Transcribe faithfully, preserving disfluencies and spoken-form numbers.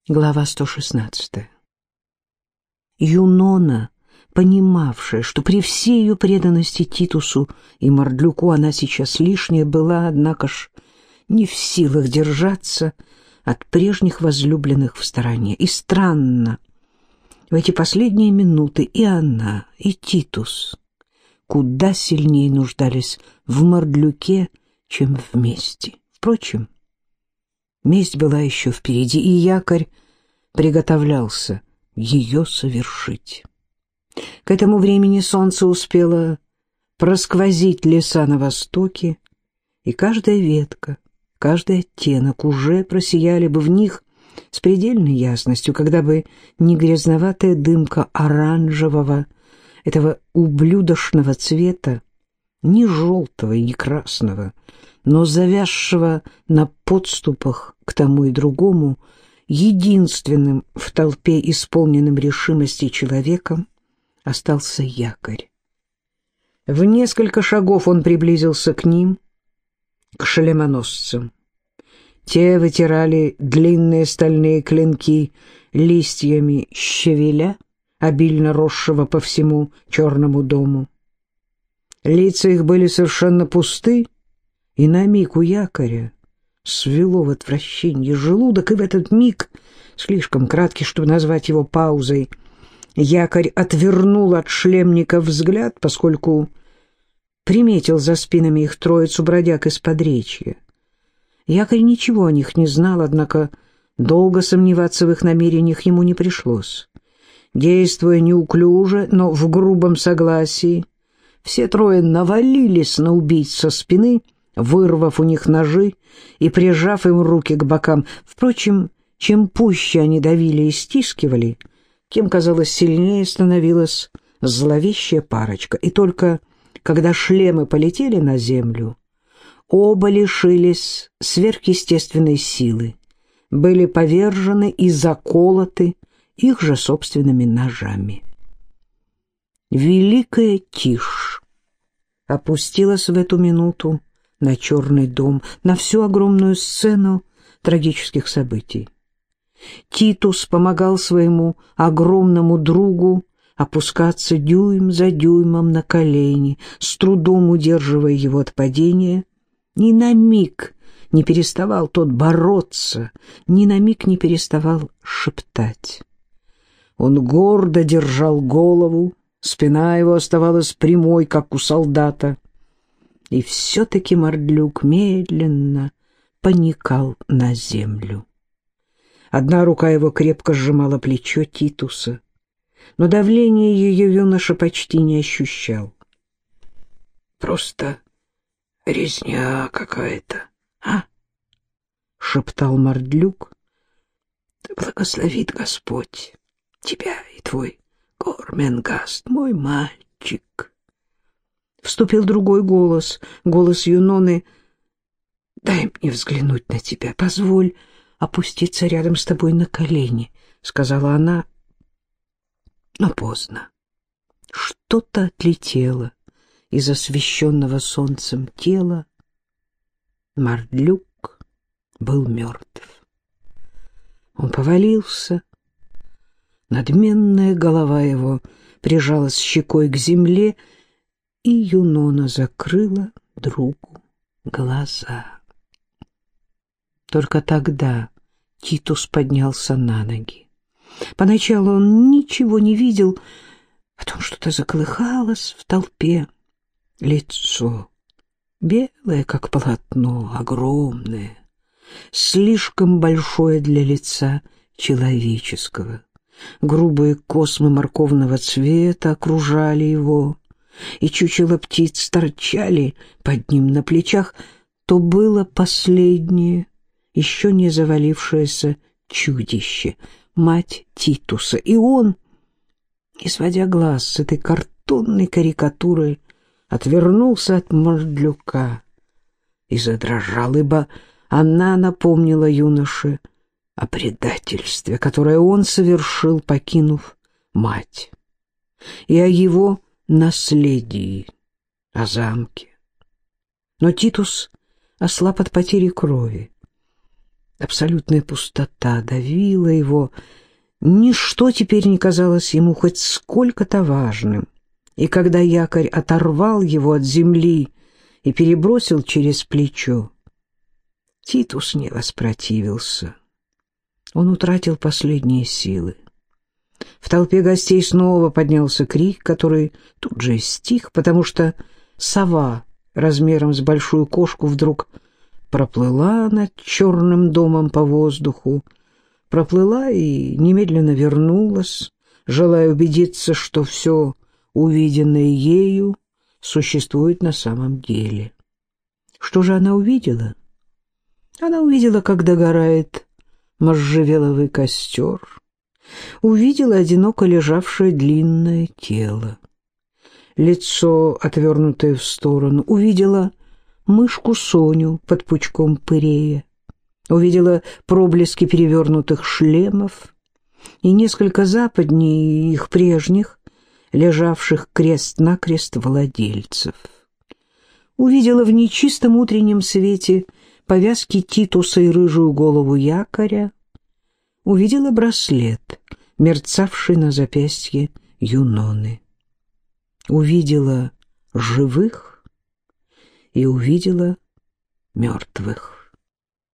Глава сто шестнадцатая. Юнона, понимавшая, что при всей ее преданности Титусу и Мардлюку она сейчас лишняя была, однако ж не в силах держаться от прежних возлюбленных в стороне. И странно, в эти последние минуты и она, и Титус куда сильнее нуждались в Мардлюке, чем вместе. Впрочем, месть была еще впереди, и якорь приготовлялся ее совершить. К этому времени солнце успело просквозить леса на востоке, и каждая ветка, каждый оттенок уже просияли бы в них с предельной ясностью, когда бы не грязноватая дымка оранжевого, этого ублюдочного цвета, ни желтого и ни красного, но завязшего на подступах к тому и другому, единственным в толпе, исполненным решимости человеком, остался якорь. В несколько шагов он приблизился к ним, к шлемоносцам. Те вытирали длинные стальные клинки листьями щавеля, обильно росшего по всему черному дому. Лица их были совершенно пусты, и на миг у якоря свело в отвращении желудок, и в этот миг, слишком краткий, чтобы назвать его паузой, якорь отвернул от шлемников взгляд, поскольку приметил за спинами их троицу бродяг из подречья. Якорь ничего о них не знал, однако долго сомневаться в их намерениях ему не пришлось. Действуя неуклюже, но в грубом согласии, все трое навалились на убийц со спины, вырвав у них ножи и прижав им руки к бокам. Впрочем, чем пуще они давили и стискивали, тем, казалось, сильнее становилась зловещая парочка. И только когда шлемы полетели на землю, оба лишились сверхъестественной силы, были повержены и заколоты их же собственными ножами. Великая тишь опустилась в эту минуту на черный дом, на всю огромную сцену трагических событий. Титус помогал своему огромному другу опускаться дюйм за дюймом на колени, с трудом удерживая его от падения. Ни на миг не переставал тот бороться, ни на миг не переставал шептать. Он гордо держал голову, спина его оставалась прямой, как у солдата. И все-таки Мардлюк медленно поникал на землю. Одна рука его крепко сжимала плечо Титуса, но давление ее юноша почти не ощущал. «Просто резня какая-то, а?» — шептал Мардлюк. «Благословит Господь тебя и твой Горменгаст, мой мальчик». Вступил другой голос, голос Юноны. «Дай мне взглянуть на тебя, позволь опуститься рядом с тобой на колени», — сказала она. Но поздно. Что-то отлетело из освещенного солнцем тела. Мардлюк был мертв. Он повалился. Надменная голова его прижалась щекой к земле, и Юнона закрыла другу глаза. Только тогда Титус поднялся на ноги. Поначалу он ничего не видел, потом что-то заколыхалось в толпе. Лицо белое, как полотно, огромное, слишком большое для лица человеческого. Грубые космы морковного цвета окружали его, и чучело птиц торчали под ним на плечах. То было последнее, еще не завалившееся чудище, мать Титуса. И он, не сводя глаз с этой картонной карикатуры, отвернулся от Мардлюка и задрожал, ибо она напомнила юноше о предательстве, которое он совершил, покинув мать, и о его наследии, о замке. Но Титус ослаб от потери крови. Абсолютная пустота давила его. Ничто теперь не казалось ему хоть сколько-то важным. И когда якорь оторвал его от земли и перебросил через плечо, Титус не воспротивился. Он утратил последние силы. В толпе гостей снова поднялся крик, который тут же стих, потому что сова размером с большую кошку вдруг проплыла над черным домом по воздуху, проплыла и немедленно вернулась, желая убедиться, что все увиденное ею существует на самом деле. Что же она увидела? Она увидела, как догорает можжевеловый костер, увидела одиноко лежавшее длинное тело, лицо, отвернутое в сторону, увидела мышку Соню под пучком пырея, увидела проблески перевернутых шлемов и несколько западней их прежних, лежавших крест-накрест владельцев. Увидела в нечистом утреннем свете повязки Титуса и рыжую голову якоря, увидела браслет, мерцавший на запястье Юноны. Увидела живых и увидела мертвых.